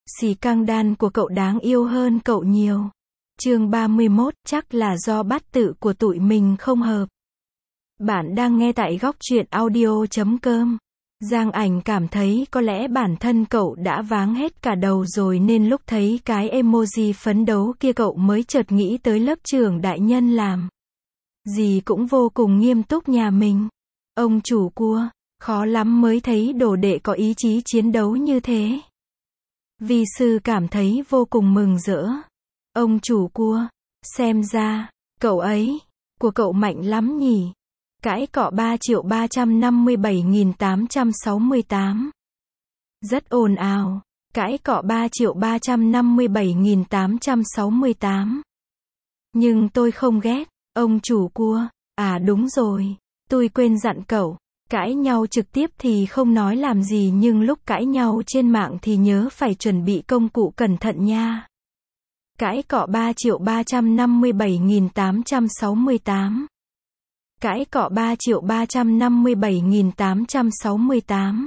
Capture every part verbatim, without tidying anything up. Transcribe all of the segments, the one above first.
Xì căng đan của cậu đáng yêu hơn cậu nhiều. Chương ba mươi mốt, chắc là do bát tự của tụi mình không hợp. Bạn đang nghe tại góc truyện audio chấm com. Giang Ảnh cảm thấy có lẽ bản thân cậu đã váng hết cả đầu rồi nên lúc thấy cái emoji phấn đấu kia cậu mới chợt nghĩ tới lớp trưởng đại nhân làm gì cũng vô cùng nghiêm túc nhà mình. Ông chủ cua, khó lắm mới thấy đồ đệ có ý chí chiến đấu như thế. Vi sư cảm thấy vô cùng mừng rỡ. Ông chủ cua, xem ra, cậu ấy, của cậu mạnh lắm nhỉ. Cãi cọ ba triệu ba trăm năm mươi bảy nghìn tám trăm sáu mươi tám. Rất ồn ào. Cãi cọ ba triệu ba trăm năm mươi bảy nghìn tám trăm sáu mươi tám. Nhưng tôi không ghét. Ông chủ cua, à đúng rồi. Tôi quên dặn cậu. Cãi nhau trực tiếp thì không nói làm gì nhưng lúc cãi nhau trên mạng thì nhớ phải chuẩn bị công cụ cẩn thận nha. Cãi cọ ba triệu ba trăm năm mươi bảy nghìn tám trăm sáu mươi tám. Cãi cọ ba triệu ba trăm năm mươi bảy nghìn tám trăm sáu mươi tám.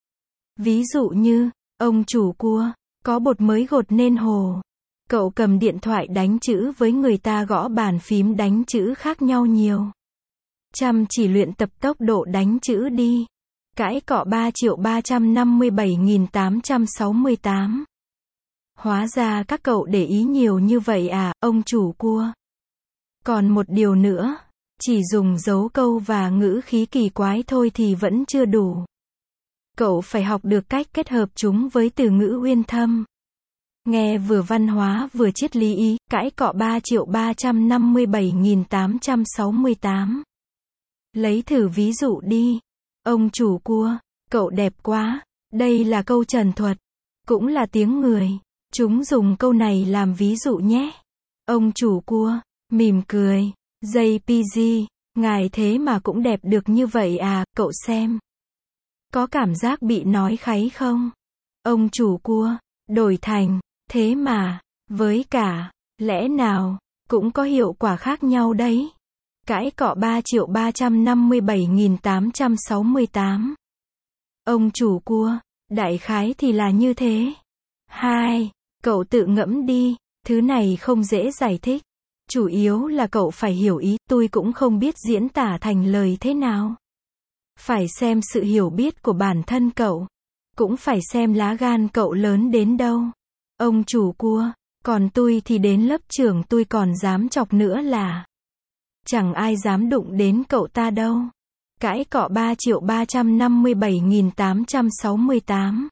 Ví dụ như, ông chủ cua, có bột mới gột nên hồ. Cậu cầm điện thoại đánh chữ với người ta gõ bàn phím đánh chữ khác nhau nhiều. Chăm chỉ luyện tập tốc độ đánh chữ đi. Cãi cọ ba triệu ba trăm năm mươi bảy nghìn tám trăm sáu mươi tám. Hóa ra các cậu để ý nhiều như vậy à, ông chủ cua. Còn một điều nữa, chỉ dùng dấu câu và ngữ khí kỳ quái thôi thì vẫn chưa đủ. Cậu phải học được cách kết hợp chúng với từ ngữ uyên thâm. Nghe vừa văn hóa vừa triết lý ý, cãi cọ ba triệu ba trăm năm mươi bảy nghìn tám trăm sáu mươi tám. Lấy thử ví dụ đi. Ông chủ cua, cậu đẹp quá. Đây là câu trần thuật. Cũng là tiếng người. Chúng dùng câu này làm ví dụ nhé. Ông chủ cua, mỉm cười. gi pê giê, ngài thế mà cũng đẹp được như vậy à, cậu xem. Có cảm giác bị nói kháy không? Ông chủ cua, đổi thành, thế mà, với cả, lẽ nào, cũng có hiệu quả khác nhau đấy. Cãi cọ ba triệu ba trăm năm mươi bảy nghìn tám trăm sáu mươi tám. Ông chủ cua, đại khái thì là như thế. Hai, cậu tự ngẫm đi, thứ này không dễ giải thích. Chủ yếu là cậu phải hiểu ý, tôi cũng không biết diễn tả thành lời thế nào. Phải xem sự hiểu biết của bản thân cậu. Cũng phải xem lá gan cậu lớn đến đâu. Ông chủ cua, còn tôi thì đến lớp trưởng tôi còn dám chọc nữa là. Chẳng ai dám đụng đến cậu ta đâu. Cãi cọ ba triệu ba trăm năm mươi bảy nghìn tám trăm sáu mươi tám.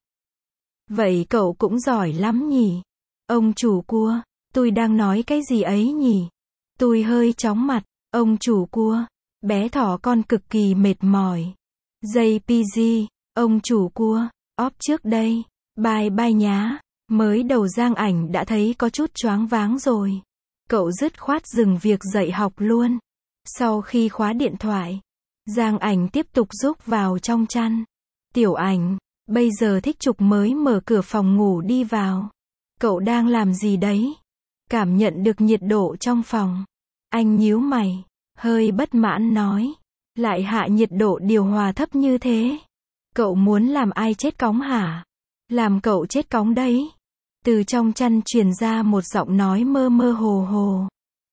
Vậy cậu cũng giỏi lắm nhỉ. Ông chủ cua, tôi đang nói cái gì ấy nhỉ? Tôi hơi chóng mặt. Ông chủ cua, bé thỏ con cực kỳ mệt mỏi. gi pê giê, ông chủ cua, óp trước đây. Bye bye nhá. Mới đầu Giang Ảnh đã thấy có chút choáng váng rồi. Cậu dứt khoát dừng việc dạy học luôn. Sau khi khóa điện thoại, Giang Ảnh tiếp tục rúc vào trong chăn. Tiểu Ảnh, bây giờ Thích Trục mới mở cửa phòng ngủ đi vào. Cậu đang làm gì đấy? Cảm nhận được nhiệt độ trong phòng. Anh nhíu mày, hơi bất mãn nói. Lại hạ nhiệt độ điều hòa thấp như thế. Cậu muốn làm ai chết cóng hả? Làm cậu chết cóng đấy. Từ trong chăn truyền ra một giọng nói mơ mơ hồ hồ.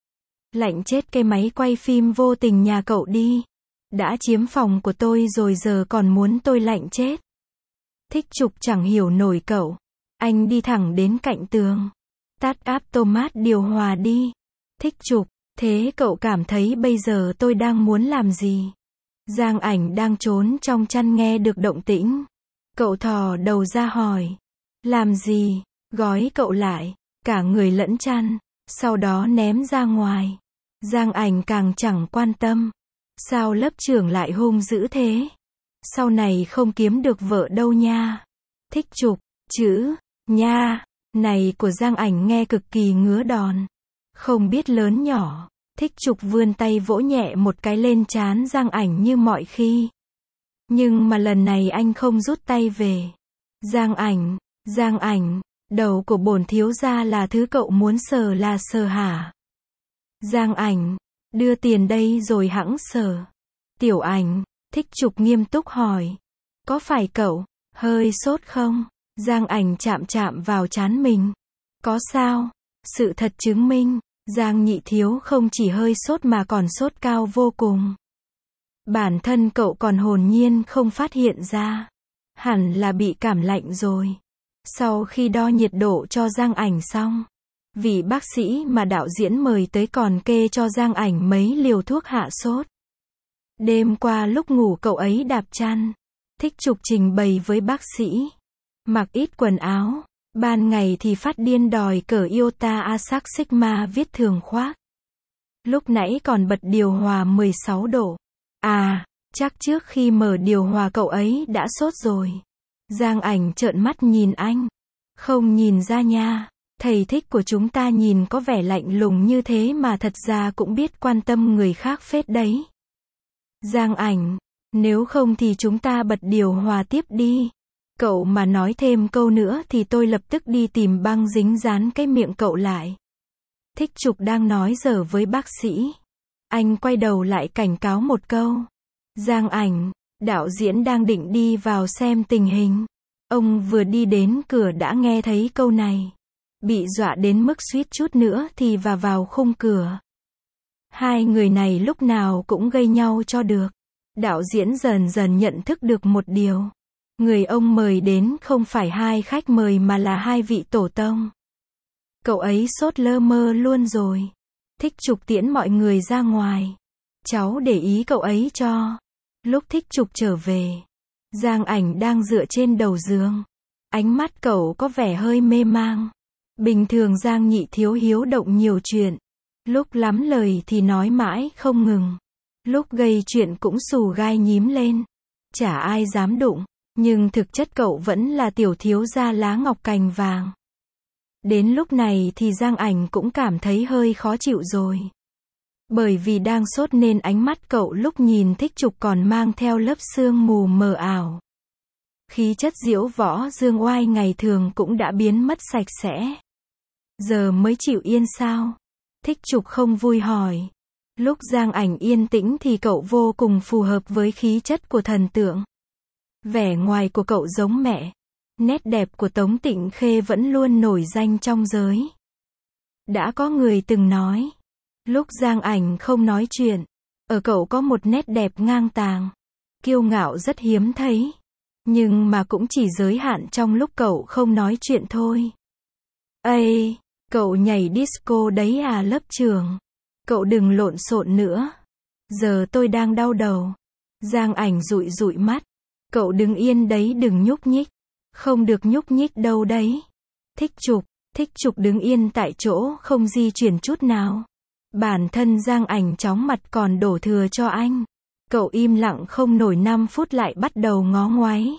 Lạnh chết cái máy quay phim vô tình nhà cậu đi. Đã chiếm phòng của tôi rồi giờ còn muốn tôi lạnh chết. Thích Trục chẳng hiểu nổi cậu. Anh đi thẳng đến cạnh tường. Tắt automat điều hòa đi. Thích Trục, thế cậu cảm thấy bây giờ tôi đang muốn làm gì? Giang Ảnh đang trốn trong chăn nghe được động tĩnh. Cậu thò đầu ra hỏi. Làm gì? Gói cậu lại, cả người lẫn chăn. Sau đó ném ra ngoài. Giang Ảnh càng chẳng quan tâm. Sao lớp trưởng lại hung dữ thế? Sau này không kiếm được vợ đâu nha. Thích Trục, chữ, nha, này của Giang Ảnh nghe cực kỳ ngứa đòn. Không biết lớn nhỏ. Thích Trục vươn tay vỗ nhẹ một cái lên trán Giang Ảnh như mọi khi. Nhưng mà lần này anh không rút tay về. Giang Ảnh, Giang Ảnh, đầu của bổn thiếu gia là thứ cậu muốn sờ là sờ hả? Giang Ảnh, đưa tiền đây rồi hẵng sờ. Tiểu Ảnh, Thích Trục nghiêm túc hỏi. Có phải cậu hơi sốt không? Giang Ảnh chạm chạm vào trán mình. Có sao? Sự thật chứng minh, Giang Nhị Thiếu không chỉ hơi sốt mà còn sốt cao vô cùng. Bản thân cậu còn hồn nhiên không phát hiện ra. Hẳn là bị cảm lạnh rồi. Sau khi đo nhiệt độ cho Giang Ảnh xong, vị bác sĩ mà đạo diễn mời tới còn kê cho Giang Ảnh mấy liều thuốc hạ sốt. Đêm qua lúc ngủ cậu ấy đạp chăn. Thích Trục trình bày với bác sĩ. Mặc ít quần áo. Ban ngày thì phát điên đòi cởi Iota Asac Sigma viết thường khoác. Lúc nãy còn bật điều hòa mười sáu độ. À, chắc trước khi mở điều hòa cậu ấy đã sốt rồi. Giang Ảnh trợn mắt nhìn anh. Không nhìn ra nha. Thầy Thích của chúng ta nhìn có vẻ lạnh lùng như thế mà thật ra cũng biết quan tâm người khác phết đấy. Giang Ảnh, nếu không thì chúng ta bật điều hòa tiếp đi. Cậu mà nói thêm câu nữa thì tôi lập tức đi tìm băng dính dán cái miệng cậu lại. Thích Trục đang nói giỡn với bác sĩ. Anh quay đầu lại cảnh cáo một câu. Giang Ảnh, đạo diễn đang định đi vào xem tình hình. Ông vừa đi đến cửa đã nghe thấy câu này. Bị dọa đến mức suýt chút nữa thì và vào khung cửa. Hai người này lúc nào cũng gây nhau cho được. Đạo diễn dần dần nhận thức được một điều. Người ông mời đến không phải hai khách mời mà là hai vị tổ tông. Cậu ấy sốt lơ mơ luôn rồi. Thích Trục tiễn mọi người ra ngoài. Cháu để ý cậu ấy cho. Lúc Thích Trục trở về, Giang Ảnh đang dựa trên đầu giường. Ánh mắt cậu có vẻ hơi mê mang. Bình thường Giang Nhị Thiếu hiếu động nhiều chuyện. Lúc lắm lời thì nói mãi không ngừng. Lúc gây chuyện cũng xù gai nhím lên. Chả ai dám đụng. Nhưng thực chất cậu vẫn là tiểu thiếu gia lá ngọc cành vàng. Đến lúc này thì Giang Ảnh cũng cảm thấy hơi khó chịu rồi. Bởi vì đang sốt nên ánh mắt cậu lúc nhìn Thích Trục còn mang theo lớp sương mù mờ ảo. Khí chất diễu võ dương oai ngày thường cũng đã biến mất sạch sẽ. Giờ mới chịu yên sao? Thích Trục không vui hỏi. Lúc Giang Ảnh yên tĩnh thì cậu vô cùng phù hợp với khí chất của thần tượng. Vẻ ngoài của cậu giống mẹ. Nét đẹp của Tống Tịnh Khê vẫn luôn nổi danh trong giới. Đã có người từng nói. Lúc Giang Ảnh không nói chuyện, ở cậu có một nét đẹp ngang tàng. Kiêu ngạo rất hiếm thấy. Nhưng mà cũng chỉ giới hạn trong lúc cậu không nói chuyện thôi. Ây, cậu nhảy disco đấy à lớp trưởng. Cậu đừng lộn xộn nữa. Giờ tôi đang đau đầu. Giang Ảnh dụi dụi mắt. Cậu đứng yên đấy đừng nhúc nhích. Không được nhúc nhích đâu đấy. Thích Trục, Thích Trục đứng yên tại chỗ không di chuyển chút nào. Bản thân Giang Ảnh chóng mặt còn đổ thừa cho anh. Cậu im lặng không nổi năm phút lại bắt đầu ngó ngoáy.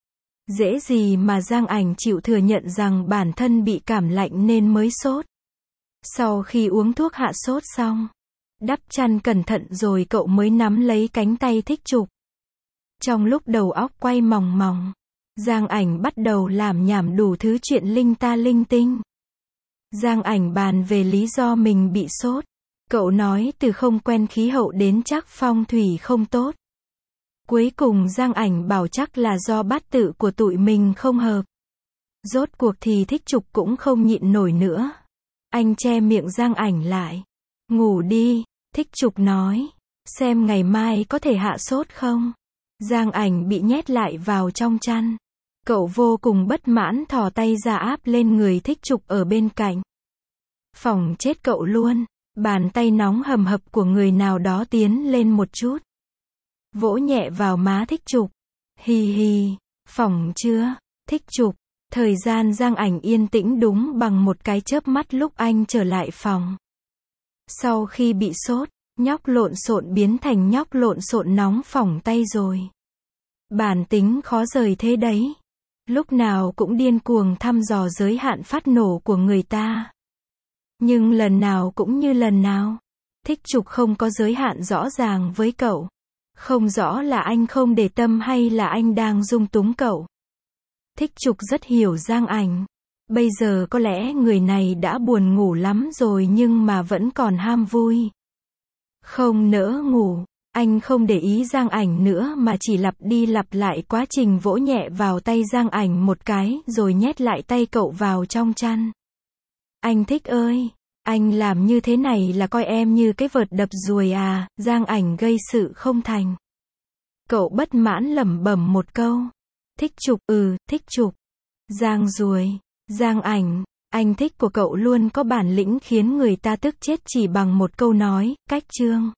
Dễ gì mà Giang Ảnh chịu thừa nhận rằng bản thân bị cảm lạnh nên mới sốt. Sau khi uống thuốc hạ sốt xong, đắp chăn cẩn thận rồi cậu mới nắm lấy cánh tay Thích Trục. Trong lúc đầu óc quay mòng mòng, Giang Ảnh bắt đầu làm nhảm đủ thứ chuyện linh ta linh tinh. Giang Ảnh bàn về lý do mình bị sốt. Cậu nói từ không quen khí hậu đến chắc phong thủy không tốt. Cuối cùng Giang Ảnh bảo chắc là do bát tự của tụi mình không hợp. Rốt cuộc thì Thích Trục cũng không nhịn nổi nữa. Anh che miệng Giang Ảnh lại. Ngủ đi, Thích Trục nói. Xem ngày mai có thể hạ sốt không? Giang Ảnh bị nhét lại vào trong chăn. Cậu vô cùng bất mãn thò tay ra áp lên người Thích Trục ở bên cạnh. Phỏng chết cậu luôn. Bàn tay nóng hầm hập của người nào đó tiến lên một chút. Vỗ nhẹ vào má Thích Trục. Hi hi, phỏng chưa? Thích Trục. Thời gian Giang Ảnh yên tĩnh đúng bằng một cái chớp mắt lúc anh trở lại phòng. Sau khi bị sốt, nhóc lộn xộn biến thành nhóc lộn xộn nóng phỏng tay rồi. Bản tính khó rời thế đấy. Lúc nào cũng điên cuồng thăm dò giới hạn phát nổ của người ta. Nhưng lần nào cũng như lần nào. Thích Trục không có giới hạn rõ ràng với cậu. Không rõ là anh không để tâm hay là anh đang dung túng cậu. Thích Trục rất hiểu Giang Ảnh. Bây giờ có lẽ người này đã buồn ngủ lắm rồi nhưng mà vẫn còn ham vui. Không nỡ ngủ. Anh không để ý Giang Ảnh nữa mà chỉ lặp đi lặp lại quá trình vỗ nhẹ vào tay Giang Ảnh một cái, rồi nhét lại tay cậu vào trong chăn. Anh thích ơi, anh làm như thế này là coi em như cái vợt đập ruồi à, Giang Ảnh gây sự không thành. Cậu bất mãn lẩm bẩm một câu. Thích chụp, ừ, thích chụp. Giang ruồi, Giang Ảnh, anh thích của cậu luôn có bản lĩnh khiến người ta tức chết chỉ bằng một câu nói, cách chương.